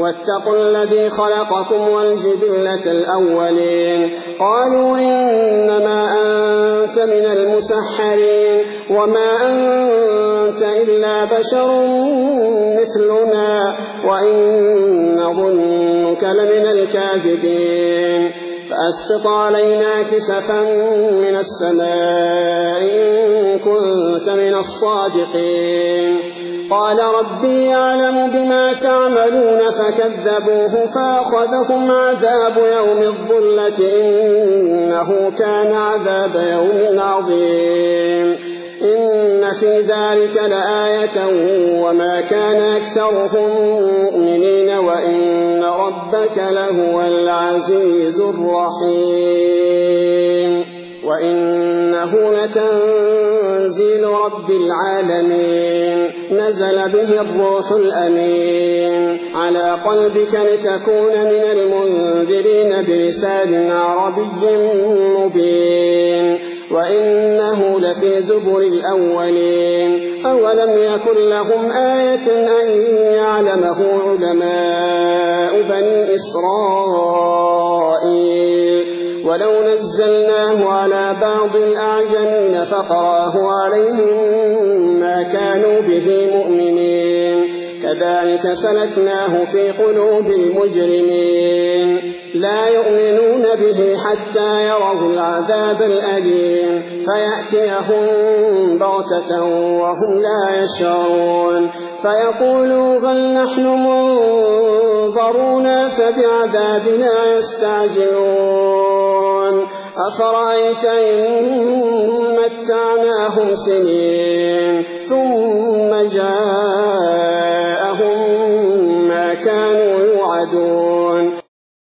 واتقوا الذي خلقكم والجبلة الأولين قالوا إنما أنت من المسحرين وما أنت إلا بشر مثلنا وإن نظنك لمن الكاذبين فأسقط علينا كسفا من السماء إن كنت من الصادقين قال ربي يعلم بما تعملون فكذبوه فأخذهم عذاب يوم الظلة إنه كان عذاب يوم عظيم إن في ذلك لآية وما كان أكثرهم مؤمنين وإن ربك لهو العزيز الرحيم وإنه لتنزيل رب العالمين نزل به الروح الأمين على قلبك لتكون من المنذرين بلسان عربي مبين وإنه لفي زبر الأولين أولم يكن لهم آية أن يعلمه علماء بني إسرائيل ولو نزلناه على بعض الأعجمين فقراه عليهم ما كانوا به مؤمنين كذلك سلكناه في قلوب المجرمين لا يؤمنون به حتى يروا العذاب الأليم فيأتيهم بغتة وهم لا يشعرون فيقولوا هل نحن منظرون فبعذابنا يستعجلون أفرأيت إن متعناهم سنين ثم جاءهم ما كانوا يوعدون